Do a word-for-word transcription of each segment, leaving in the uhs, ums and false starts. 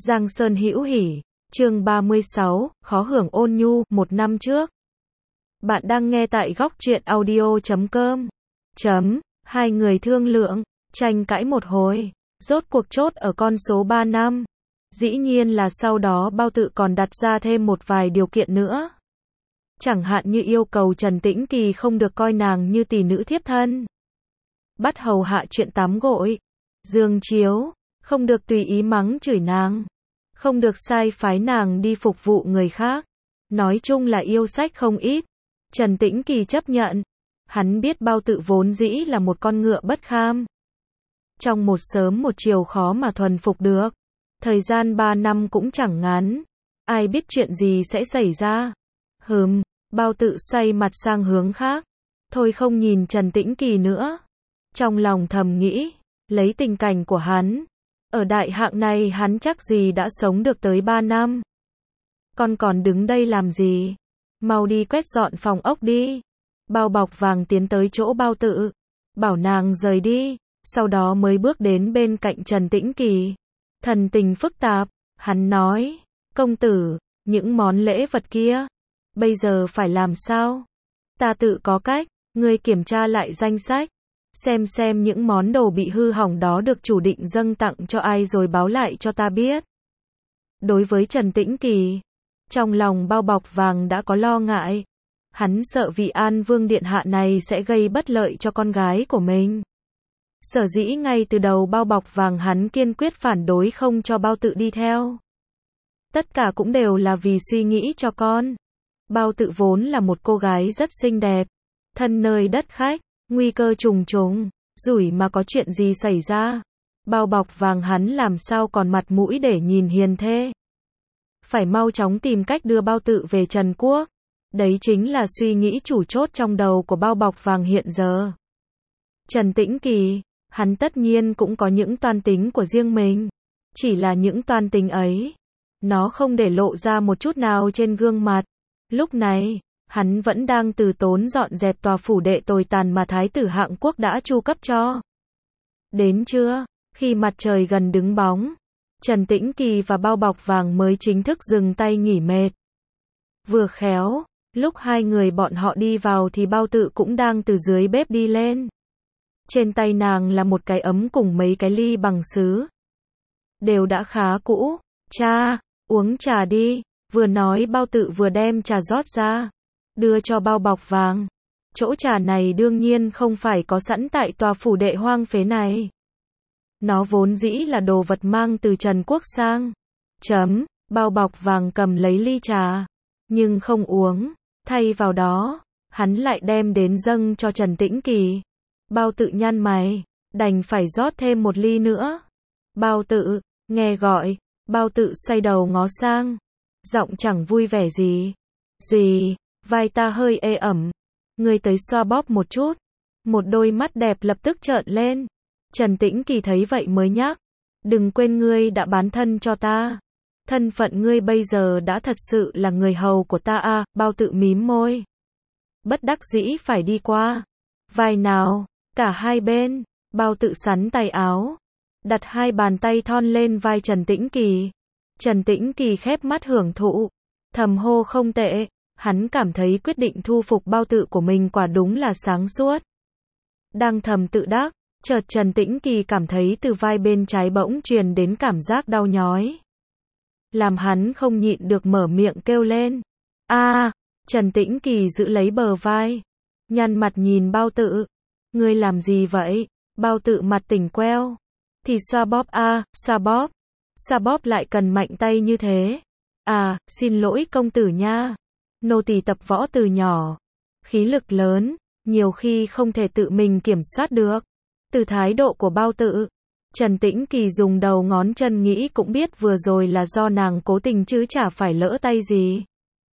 Giang Sơn hữu hỉ, chương ba mươi sáu, khó hưởng ôn nhu, một năm trước. Bạn đang nghe tại góc truyện audio chấm com. Chấm, hai người thương lượng, tranh cãi một hồi, rốt cuộc chốt ở con số ba năm. Dĩ nhiên là sau đó Bao Tự còn đặt ra thêm một vài điều kiện nữa. Chẳng hạn như yêu cầu Trần Tĩnh Kỳ không được coi nàng như tỷ nữ thiếp thân. Bắt hầu hạ chuyện tắm gội, giường chiếu, không được tùy ý mắng chửi nàng. Không được sai phái nàng đi phục vụ người khác. Nói chung là yêu sách không ít. Trần Tĩnh Kỳ chấp nhận. Hắn biết Bao Tự vốn dĩ là một con ngựa bất kham. Trong một sớm một chiều khó mà thuần phục được. Thời gian ba năm cũng chẳng ngắn. Ai biết chuyện gì sẽ xảy ra. Hừm, Bao Tự xoay mặt sang hướng khác. Thôi không nhìn Trần Tĩnh Kỳ nữa. Trong lòng thầm nghĩ, lấy tình cảnh của hắn. Ở đại hạng này hắn chắc gì đã sống được tới ba năm. Con còn đứng đây làm gì? Mau đi quét dọn phòng ốc đi. Bao Bọc Vàng tiến tới chỗ Bao Tự. Bảo nàng rời đi. Sau đó mới bước đến bên cạnh Trần Tĩnh Kỳ. Thần tình phức tạp. Hắn nói. Công tử, những món lễ vật kia. Bây giờ phải làm sao? Ta tự có cách. Ngươi kiểm tra lại danh sách. Xem xem những món đồ bị hư hỏng đó được chủ định dâng tặng cho ai rồi báo lại cho ta biết. Đối với Trần Tĩnh Kỳ, trong lòng Bao Bọc Vàng đã có lo ngại. Hắn sợ vị An Vương Điện Hạ này sẽ gây bất lợi cho con gái của mình. Sở dĩ ngay từ đầu Bao Bọc Vàng hắn kiên quyết phản đối không cho Bao Tự đi theo. Tất cả cũng đều là vì suy nghĩ cho con. Bao Tự vốn là một cô gái rất xinh đẹp, thân nơi đất khách. Nguy cơ trùng trùng, rủi mà có chuyện gì xảy ra. Bao Bọc Vàng hắn làm sao còn mặt mũi để nhìn hiền thê. Phải mau chóng tìm cách đưa Bao Tự về Trần Quốc. Đấy chính là suy nghĩ chủ chốt trong đầu của Bao Bọc Vàng hiện giờ. Trần Tĩnh Kỳ, hắn tất nhiên cũng có những toan tính của riêng mình. Chỉ là những toan tính ấy, nó không để lộ ra một chút nào trên gương mặt. Lúc này, hắn vẫn đang từ tốn dọn dẹp tòa phủ đệ tồi tàn mà Thái tử Hạng Quốc đã chu cấp cho. Đến trưa, khi mặt trời gần đứng bóng, Trần Tĩnh Kỳ và Bao Bọc Vàng mới chính thức dừng tay nghỉ mệt. Vừa khéo, lúc hai người bọn họ đi vào thì Bao Tự cũng đang từ dưới bếp đi lên. Trên tay nàng là một cái ấm cùng mấy cái ly bằng sứ. Đều đã khá cũ. Cha, uống trà đi. Vừa nói Bao Tự vừa đem trà rót ra. Đưa cho Bao Bọc Vàng. Chỗ trà này đương nhiên không phải có sẵn tại tòa phủ đệ hoang phế này. Nó vốn dĩ là đồ vật mang từ Trần Quốc sang. Chấm, Bao Bọc Vàng cầm lấy ly trà. Nhưng không uống. Thay vào đó, hắn lại đem đến dâng cho Trần Tĩnh Kỳ. Bao Tự nhăn mày. Đành phải rót thêm một ly nữa. Bao Tự, nghe gọi. Bao Tự xoay đầu ngó sang. Giọng chẳng vui vẻ gì. Gì? Vai ta hơi ê ẩm. Ngươi tới xoa bóp một chút. Một đôi mắt đẹp lập tức trợn lên. Trần Tĩnh Kỳ thấy vậy mới nhắc. Đừng quên ngươi đã bán thân cho ta. Thân phận ngươi bây giờ đã thật sự là người hầu của ta à. Bao Tự mím môi. Bất đắc dĩ phải đi qua. Vai nào, cả hai bên. Bao Tự sắn tay áo. Đặt hai bàn tay thon lên vai Trần Tĩnh Kỳ. Trần Tĩnh Kỳ khép mắt hưởng thụ. Thầm hô không tệ. Hắn cảm thấy quyết định thu phục Bao Tự của mình quả đúng là sáng suốt. Đang thầm tự đắc, chợt Trần Tĩnh Kỳ cảm thấy từ vai bên trái bỗng truyền đến cảm giác đau nhói. Làm hắn không nhịn được mở miệng kêu lên. A, à, Trần Tĩnh Kỳ giữ lấy bờ vai. Nhăn mặt nhìn Bao Tự. Ngươi làm gì vậy? Bao Tự mặt tỉnh queo. Thì xoa bóp a, à, xoa bóp. Xoa bóp lại cần mạnh tay như thế. À, xin lỗi công tử nha. Nô tỳ tập võ từ nhỏ. Khí lực lớn, nhiều khi không thể tự mình kiểm soát được. Từ thái độ của Bao Tự, Trần Tĩnh Kỳ dùng đầu ngón chân nghĩ cũng biết vừa rồi là do nàng cố tình chứ chả phải lỡ tay gì.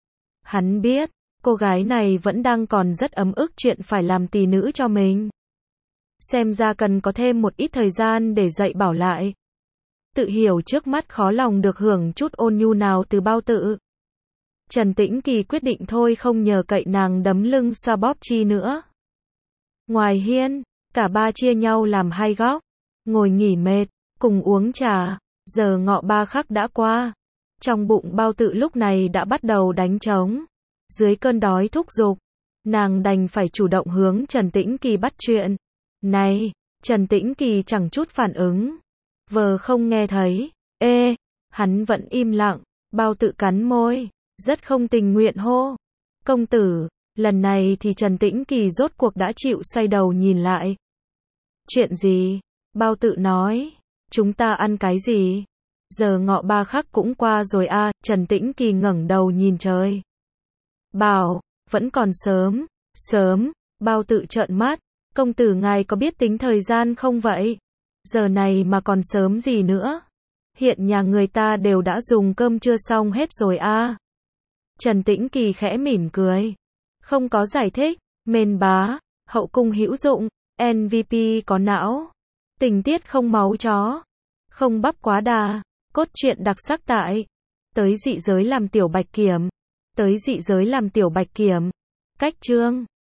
Hắn biết, cô gái này vẫn đang còn rất ấm ức chuyện phải làm tỷ nữ cho mình. Xem ra cần có thêm một ít thời gian để dạy bảo lại. Tự hiểu trước mắt khó lòng được hưởng chút ôn nhu nào từ Bao Tự. Trần Tĩnh Kỳ quyết định thôi không nhờ cậy nàng đấm lưng xoa bóp chi nữa. Ngoài hiên, cả ba chia nhau làm hai góc, ngồi nghỉ mệt, cùng uống trà, Giờ ngọ ba khắc đã qua. Trong bụng Bao Tự lúc này đã bắt đầu đánh trống. Dưới cơn đói thúc giục, nàng đành phải chủ động hướng Trần Tĩnh Kỳ bắt chuyện. Này, Trần Tĩnh Kỳ chẳng chút phản ứng. Vờ không nghe thấy. Ê, hắn vẫn im lặng. Bao Tự cắn môi, rất không tình nguyện hô. Công tử, lần này thì Trần Tĩnh Kỳ rốt cuộc đã chịu xoay đầu nhìn lại. Chuyện gì? Bao Tự nói. Chúng ta ăn cái gì? Giờ ngọ ba khắc cũng qua rồi a. À, Trần Tĩnh Kỳ ngẩng đầu nhìn trời. Bảo, vẫn còn sớm. Sớm, Bao Tự trợn mắt. Công tử ngài có biết tính thời gian không vậy? Giờ này mà còn sớm gì nữa? Hiện nhà người ta đều đã dùng cơm trưa xong hết rồi a. À. Trần Tĩnh Kỳ khẽ mỉm cười. Không có giải thích. Mên bá, hậu cung hữu dụng, em vê pê có não. Tình tiết không máu chó. Không bắp quá đà. Cốt truyện đặc sắc tại. Tới dị giới làm tiểu bạch kiểm. Tới dị giới làm tiểu bạch kiểm. Cách chương.